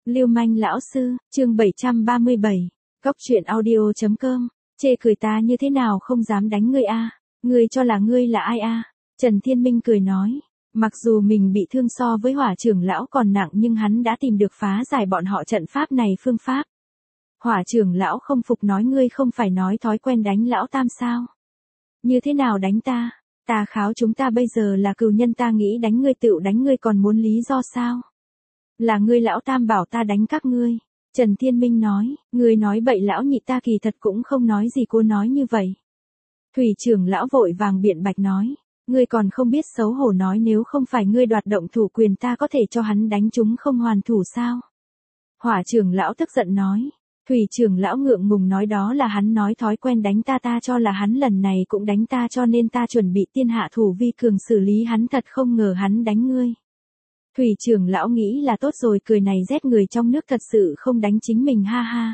Lưu manh lão sư, chương 737. Góc truyện audio.com. Chê cười ta như thế nào không dám đánh ngươi a? Ngươi cho là ngươi là ai a? Trần Thiên Minh cười nói. Mặc dù mình bị thương so với Hỏa trưởng lão còn nặng nhưng hắn đã tìm được phá giải bọn họ trận pháp này phương pháp. Hỏa trưởng lão không phục nói ngươi không phải nói thói quen đánh lão tam sao? Như thế nào đánh ta? Ta kháo chúng ta bây giờ là cừu nhân, ta nghĩ đánh ngươi tựu đánh ngươi, còn muốn lý do sao? Là ngươi lão tam bảo ta đánh các ngươi. Trần Thiên Minh nói, ngươi nói bậy, lão nhị ta kỳ thật cũng không nói gì, cô nói như vậy. Thủy trưởng lão vội vàng biện bạch nói, ngươi còn không biết xấu hổ, nói nếu không phải ngươi đoạt động thủ quyền ta có thể cho hắn đánh chúng không hoàn thủ sao? Hỏa trưởng lão tức giận nói. Thủy trưởng lão ngượng ngùng nói đó là hắn nói thói quen đánh ta, ta cho là hắn lần này cũng đánh ta cho nên ta chuẩn bị tiên hạ thủ vi cường xử lý hắn, thật không ngờ hắn đánh ngươi. Thủy trưởng lão nghĩ là tốt rồi, cười này rét người trong nước, thật sự không đánh chính mình, ha ha.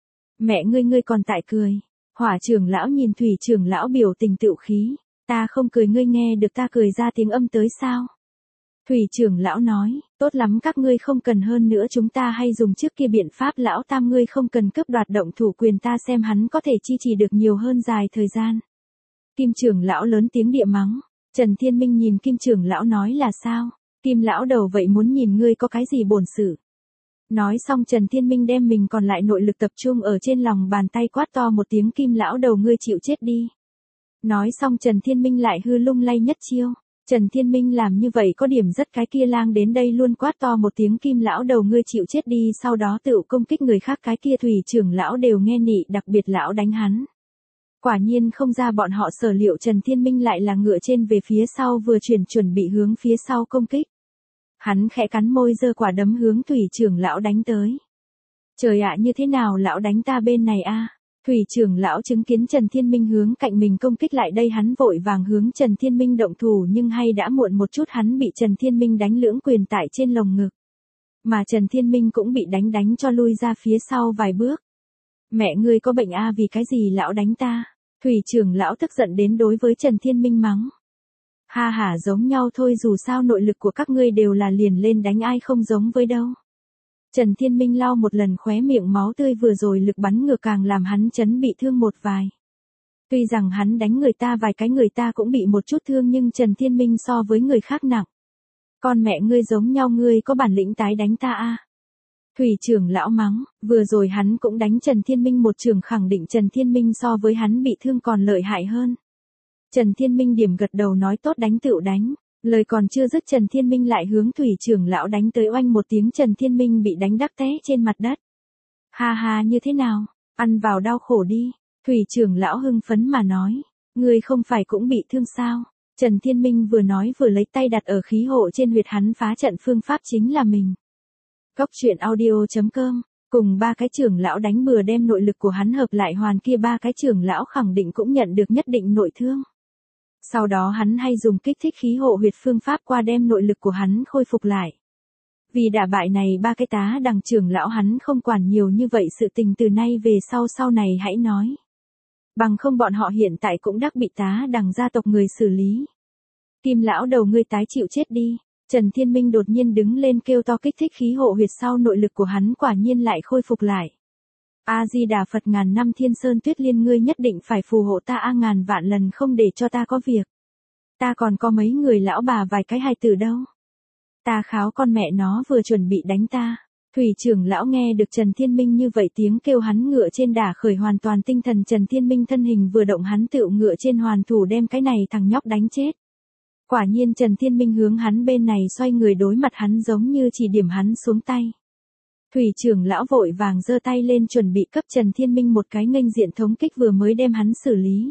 Mẹ ngươi còn tại cười. Hỏa trưởng lão nhìn Thủy trưởng lão biểu tình tựu khí. Ta không cười, ngươi nghe được ta cười ra tiếng âm tới sao? Thủy trưởng lão nói, tốt lắm, các ngươi không cần, hơn nữa chúng ta hay dùng trước kia biện pháp, lão tam ngươi không cần cướp đoạt động thủ quyền ta, xem hắn có thể chi trì được nhiều hơn dài thời gian. Kim trưởng lão lớn tiếng địa mắng. Trần Thiên Minh nhìn Kim trưởng lão nói là sao? Kim lão đầu vậy muốn nhìn ngươi có cái gì bổn sự. Nói xong Trần Thiên Minh đem mình còn lại nội lực tập trung ở trên lòng bàn tay, quát to một tiếng, Kim lão đầu ngươi chịu chết đi. Nói xong Trần Thiên Minh lại hư lung lay nhất chiêu. Trần Thiên Minh làm như vậy có điểm rất cái kia lang đến đây luôn quát to một tiếng, Kim lão đầu ngươi chịu chết đi, sau đó tự công kích người khác, cái kia Thủy trưởng lão đều nghe nị, đặc biệt lão đánh hắn. Quả nhiên không ra bọn họ sở liệu, Trần Thiên Minh lại là ngựa trên về phía sau vừa chuyển, chuẩn bị hướng phía sau công kích. Hắn khẽ cắn môi giơ quả đấm hướng Thủy trưởng lão đánh tới. Trời ạ, như thế nào lão đánh ta bên này a? Thủy trưởng lão chứng kiến Trần Thiên Minh hướng cạnh mình công kích lại đây, hắn vội vàng hướng Trần Thiên Minh động thủ nhưng hay đã muộn một chút, hắn bị Trần Thiên Minh đánh lưỡng quyền tại trên lồng ngực. Mà Trần Thiên Minh cũng bị đánh cho lui ra phía sau vài bước. Mẹ ngươi có bệnh a, vì cái gì lão đánh ta? Thủy trưởng lão tức giận đến đối với Trần Thiên Minh mắng. Ha ha, giống nhau thôi, dù sao nội lực của các ngươi đều là liền lên đánh, ai không giống với đâu. Trần Thiên Minh lau một lần khóe miệng máu tươi, vừa rồi lực bắn ngược càng làm hắn chấn bị thương một vài. Tuy rằng hắn đánh người ta vài cái, người ta cũng bị một chút thương, nhưng Trần Thiên Minh so với người khác nặng. Con mẹ ngươi giống nhau, ngươi có bản lĩnh tái đánh ta a? Thủy trưởng lão mắng, vừa rồi hắn cũng đánh Trần Thiên Minh một trường, khẳng định Trần Thiên Minh so với hắn bị thương còn lợi hại hơn. Trần Thiên Minh điểm gật đầu nói tốt, đánh tựu đánh. Lời còn chưa dứt Trần Thiên Minh lại hướng Thủy trưởng lão đánh tới, oanh một tiếng Trần Thiên Minh bị đánh đắc té trên mặt đất. Ha ha, như thế nào? Ăn vào đau khổ đi. Thủy trưởng lão hưng phấn mà nói. Ngươi không phải cũng bị thương sao? Trần Thiên Minh vừa nói vừa lấy tay đặt ở khí hộ trên huyệt hắn, phá trận phương pháp chính là mình. Góc truyện audio.com. Cùng ba cái trưởng lão đánh bừa, đem nội lực của hắn hợp lại hoàn, kia ba cái trưởng lão khẳng định cũng nhận được nhất định nội thương. Sau đó hắn hay dùng kích thích khí hộ huyệt phương pháp qua đem nội lực của hắn khôi phục lại. Vì đả bại này ba cái tá đằng trưởng lão, hắn không quản nhiều như vậy sự tình, từ nay về sau này hãy nói. Bằng không bọn họ hiện tại cũng đắc bị tá đằng gia tộc người xử lý. Kim lão đầu ngươi tái chịu chết đi. Trần Thiên Minh đột nhiên đứng lên kêu to, kích thích khí hộ huyệt sau nội lực của hắn quả nhiên lại khôi phục lại. A Di Đà Phật, ngàn năm Thiên Sơn Tuyết Liên, ngươi nhất định phải phù hộ ta a, ngàn vạn lần không để cho ta có việc. Ta còn có mấy người lão bà vài cái hài tử đâu. Ta kháo con mẹ nó vừa chuẩn bị đánh ta. Thủy trưởng lão nghe được Trần Thiên Minh như vậy tiếng kêu, hắn ngựa trên đả khởi hoàn toàn tinh thần, Trần Thiên Minh thân hình vừa động hắn tựu ngựa trên hoàn thủ đem cái này thằng nhóc đánh chết. Quả nhiên Trần Thiên Minh hướng hắn bên này xoay người, đối mặt hắn giống như chỉ điểm hắn xuống tay. Thủy trưởng lão vội vàng giơ tay lên chuẩn bị cấp Trần Thiên Minh một cái nghênh diện thống kích, vừa mới đem hắn xử lý.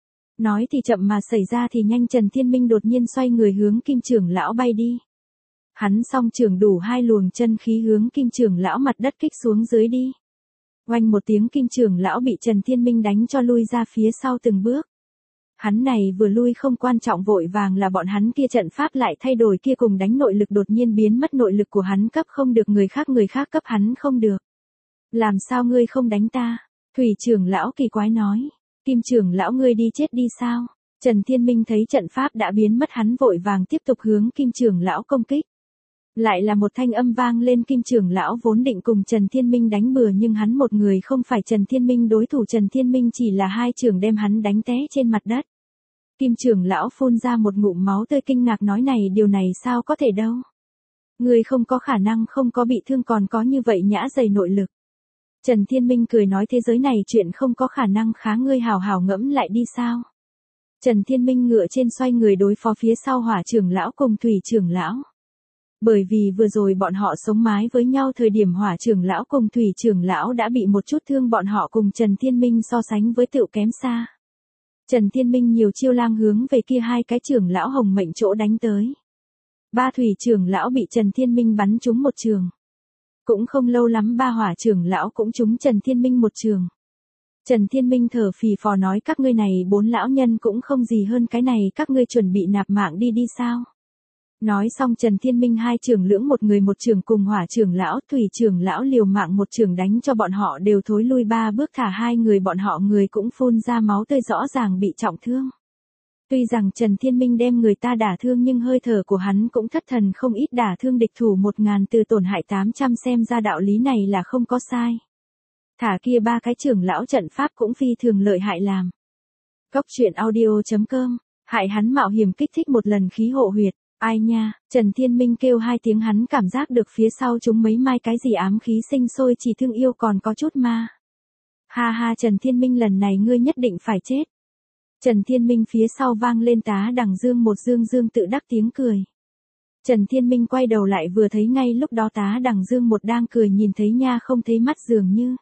Nói thì chậm mà xảy ra thì nhanh, Trần Thiên Minh đột nhiên xoay người hướng Kim trưởng lão bay đi. Hắn song trưởng đủ hai luồng chân khí hướng Kim trưởng lão mặt đất kích xuống dưới đi. Oanh một tiếng, Kim trưởng lão bị Trần Thiên Minh đánh cho lui ra phía sau từng bước. Hắn này vừa lui không quan trọng, vội vàng là bọn hắn kia trận pháp lại thay đổi, kia cùng đánh nội lực đột nhiên biến mất, nội lực của hắn cấp không được người khác cấp hắn không được. Làm sao ngươi không đánh ta? Thủy trưởng lão kỳ quái nói. Kim trưởng lão ngươi đi chết đi sao? Trần Thiên Minh thấy trận pháp đã biến mất, hắn vội vàng tiếp tục hướng Kim trưởng lão công kích. Lại là một thanh âm vang lên, Kim trưởng lão vốn định cùng Trần Thiên Minh đánh bừa nhưng hắn một người không phải Trần Thiên Minh đối thủ, Trần Thiên Minh chỉ là hai chưởng đem hắn đánh té trên mặt đất. Kim trưởng lão phun ra một ngụm máu tươi, kinh ngạc nói này, điều này sao có thể đâu. Người không có khả năng không có bị thương còn có như vậy nhã dày nội lực. Trần Thiên Minh cười nói, thế giới này chuyện không có khả năng khá, ngươi hào hào ngẫm lại đi sao. Trần Thiên Minh ngựa trên xoay người đối phó phía sau Hỏa trưởng lão cùng Thủy trưởng lão. Bởi vì vừa rồi bọn họ sống mái với nhau thời điểm Hỏa trưởng lão cùng Thủy trưởng lão đã bị một chút thương, bọn họ cùng Trần Thiên Minh so sánh với tựu kém xa. Trần Thiên Minh nhiều chiêu lang hướng về kia hai cái trưởng lão hồng mệnh chỗ đánh tới. Ba Thủy trưởng lão bị Trần Thiên Minh bắn trúng một trường. Cũng không lâu lắm ba Hỏa trưởng lão cũng trúng Trần Thiên Minh một trường. Trần Thiên Minh thở phì phò nói, các ngươi này bốn lão nhân cũng không gì hơn cái này, các ngươi chuẩn bị nạp mạng đi sao. Nói xong Trần Thiên Minh hai trưởng lưỡng một người một trường cùng Hỏa trưởng lão Thủy trưởng lão liều mạng một trường đánh cho bọn họ đều thối lui ba bước, thả hai người bọn họ người cũng phun ra máu tươi, rõ ràng bị trọng thương. Tuy rằng Trần Thiên Minh đem người ta đả thương nhưng hơi thở của hắn cũng thất thần không ít, đả thương địch thủ 1000 từ tổn hại 800, xem ra đạo lý này là không có sai. Thả kia ba cái trưởng lão trận pháp cũng phi thường lợi hại làm. Cốc truyện audio.com, hại hắn mạo hiểm kích thích một lần khí hộ huyệt. Ai nha, Trần Thiên Minh kêu hai tiếng, hắn cảm giác được phía sau chúng mấy mai cái gì ám khí sinh sôi, chỉ thương yêu còn có chút ma. Ha ha, Trần Thiên Minh lần này ngươi nhất định phải chết. Trần Thiên Minh phía sau vang lên Tá Đằng Dương một dương tự đắc tiếng cười. Trần Thiên Minh quay đầu lại vừa thấy ngay lúc đó Tá Đằng Dương một đang cười, nhìn thấy nha không thấy mắt dường như.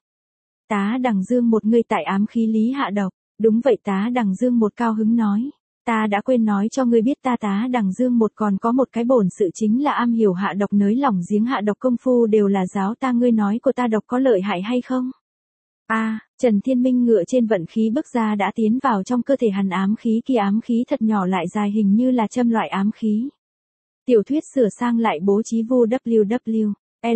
Tá Đằng Dương một, ngươi tại ám khí lý hạ độc. Đúng vậy, Tá Đằng Dương một cao hứng nói. Ta đã quên nói cho ngươi biết, ta Tá Đằng Dương một còn có một cái bổn sự, chính là am hiểu hạ độc, nới lỏng giếng hạ độc công phu đều là giáo ta, ngươi nói của ta độc có lợi hại hay không? Trần Thiên Minh ngựa trên vận khí bước ra đã tiến vào trong cơ thể hắn, ám khí kia ám khí thật nhỏ lại dài, hình như là châm loại ám khí. Tiểu thuyết sửa sang lại bố trí vô www.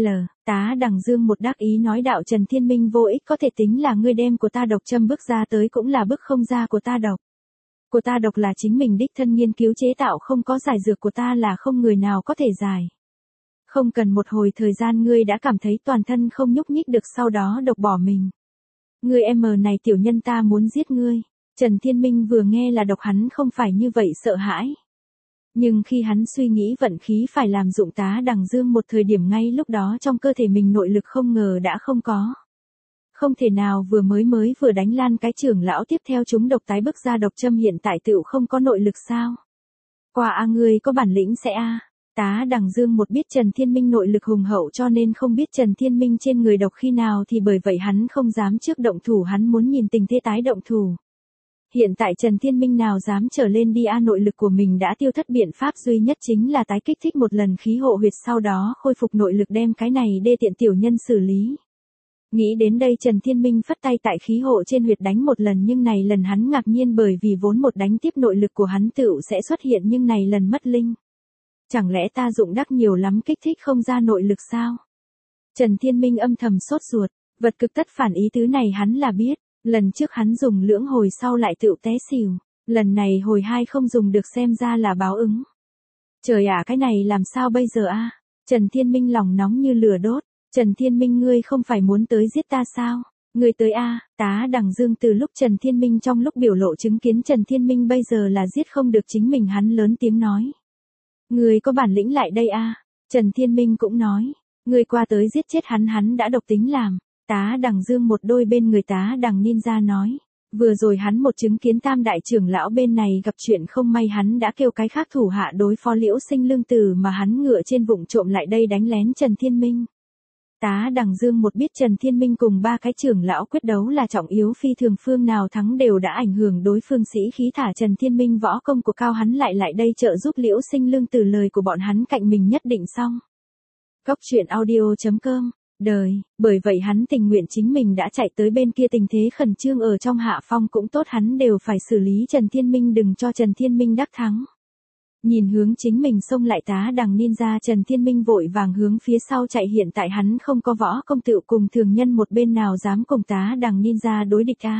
Tá Đằng Dương một đắc ý nói, đạo Trần Thiên Minh vô ích, có thể tính là ngươi đem của ta độc châm bước ra tới cũng là bước không ra của ta độc. Của ta độc là chính mình đích thân nghiên cứu chế tạo, không có giải dược của ta là không người nào có thể giải. Không cần một hồi thời gian ngươi đã cảm thấy toàn thân không nhúc nhích được, sau đó độc bỏ mình. Ngươi này tiểu nhân, ta muốn giết ngươi. Trần Thiên Minh vừa nghe là độc hắn không phải như vậy sợ hãi. Nhưng khi hắn suy nghĩ vận khí phải làm dụng Tá Đằng Dương một thời điểm, ngay lúc đó trong cơ thể mình nội lực không ngờ đã không có. Không thể nào, vừa đánh lan cái trưởng lão tiếp theo chúng độc tái bước ra độc châm, hiện tại tựu không có nội lực sao? Qua ngươi có bản lĩnh sẽ Tá Đằng Dương một biết Trần Thiên Minh nội lực hùng hậu cho nên không biết Trần Thiên Minh trên người độc khi nào, thì bởi vậy hắn không dám trước động thủ, hắn muốn nhìn tình thế tái động thủ. Hiện tại Trần Thiên Minh nào dám trở lên đi nội lực của mình đã tiêu thất, biện pháp duy nhất chính là tái kích thích một lần khí hộ huyệt, sau đó khôi phục nội lực đem cái này đê tiện tiểu nhân xử lý. Nghĩ đến đây Trần Thiên Minh phất tay tại khí hộ trên huyệt đánh một lần, nhưng này lần hắn ngạc nhiên bởi vì vốn một đánh tiếp nội lực của hắn tựu sẽ xuất hiện, nhưng này lần mất linh. Chẳng lẽ ta dụng đắc nhiều lắm kích thích không ra nội lực sao? Trần Thiên Minh âm thầm sốt ruột, vật cực tất phản, ý tứ này hắn là biết, lần trước hắn dùng lưỡng hồi sau lại tựu té xỉu, lần này hồi hai không dùng được, xem ra là báo ứng. Trời cái này làm sao bây giờ Trần Thiên Minh lòng nóng như lửa đốt. Trần Thiên Minh, ngươi không phải muốn tới giết ta sao? Ngươi tới Tá Đằng Dương từ lúc Trần Thiên Minh trong lúc biểu lộ chứng kiến Trần Thiên Minh bây giờ là giết không được chính mình, hắn lớn tiếng nói. Ngươi có bản lĩnh lại đây Trần Thiên Minh cũng nói. Ngươi qua tới giết chết hắn đã độc tính làm. Tá Đằng Dương một đôi bên người Tá Đằng Ninja nói. Vừa rồi hắn một chứng kiến Tam đại trưởng lão bên này gặp chuyện không may, hắn đã kêu cái khác thủ hạ đối phó Liễu Sinh Lương Tử, mà hắn ngựa trên vụng trộm lại đây đánh lén Trần Thiên Minh. Tá Đằng Dương một biết Trần Thiên Minh cùng ba cái trưởng lão quyết đấu là trọng yếu phi thường, phương nào thắng đều đã ảnh hưởng đối phương sĩ khí, thả Trần Thiên Minh võ công của cao, hắn lại đây trợ giúp Liễu Sinh Lương Tử, lời của bọn hắn cạnh mình nhất định xong. Cốc truyện audio.com, bởi vậy hắn tình nguyện chính mình đã chạy tới bên kia, tình thế khẩn trương ở trong hạ phong cũng tốt, hắn đều phải xử lý Trần Thiên Minh, đừng cho Trần Thiên Minh đắc thắng. Nhìn hướng chính mình xông lại Tá Đằng Ninja, Trần Thiên Minh vội vàng hướng phía sau chạy, hiện tại hắn không có võ công, tựu cùng thường nhân một bên nào dám cùng Tá Đằng Ninja đối địch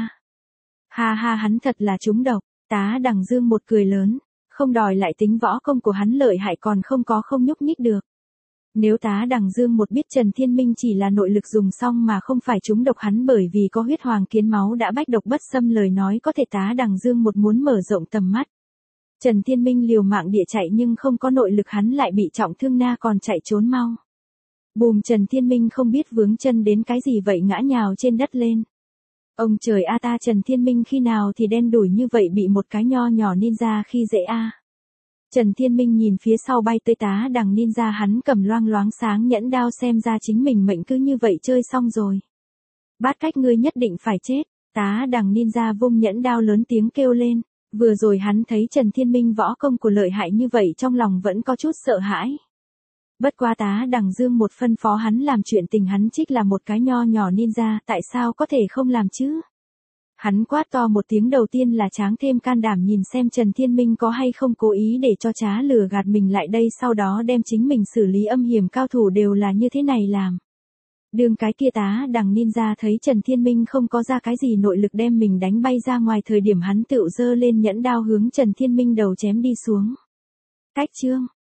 Ha ha, hắn thật là trúng độc. Tá Đằng Dương một cười lớn, không đòi lại tính võ công của hắn lợi hại, còn không nhúc nhích được. Nếu tá Đằng Dương một biết Trần Thiên Minh chỉ là nội lực dùng xong mà không phải trúng độc hắn bởi vì có huyết hoàng kiến máu đã bách độc bất xâm lời nói có thể tá Đằng Dương một muốn mở rộng tầm mắt. Trần Thiên Minh liều mạng địa chạy nhưng không có nội lực hắn lại bị trọng thương na còn chạy trốn mau. Bùm Trần Thiên Minh không biết vướng chân đến cái gì vậy ngã nhào trên đất lên. Ông trời a ta Trần Thiên Minh khi nào thì đen đủi như vậy bị một cái nho nhỏ ninja khi dễ a. Trần Thiên Minh nhìn phía sau bay tới tá Đằng ninja hắn cầm loang loáng sáng nhẫn đao xem ra chính mình mệnh cứ như vậy chơi xong rồi. Bát cách ngươi nhất định phải chết, tá Đằng ninja vung nhẫn đao lớn tiếng kêu lên. Vừa rồi hắn thấy Trần Thiên Minh võ công của lợi hại như vậy trong lòng vẫn có chút sợ hãi. Bất quá tá Đằng Dương một phân phó hắn làm chuyện tình hắn trích là một cái nho nhỏ ninja, tại sao có thể không làm chứ? Hắn quát to một tiếng đầu tiên là tráng thêm can đảm nhìn xem Trần Thiên Minh có hay không cố ý để cho trá lừa gạt mình lại đây sau đó đem chính mình xử lý âm hiểm cao thủ đều là như thế này làm. Đường cái kia tá Đằng ninja thấy Trần Thiên Minh không có ra cái gì nội lực đem mình đánh bay ra ngoài thời điểm hắn tựu giơ lên nhẫn đao hướng Trần Thiên Minh đầu chém đi xuống. Cách chương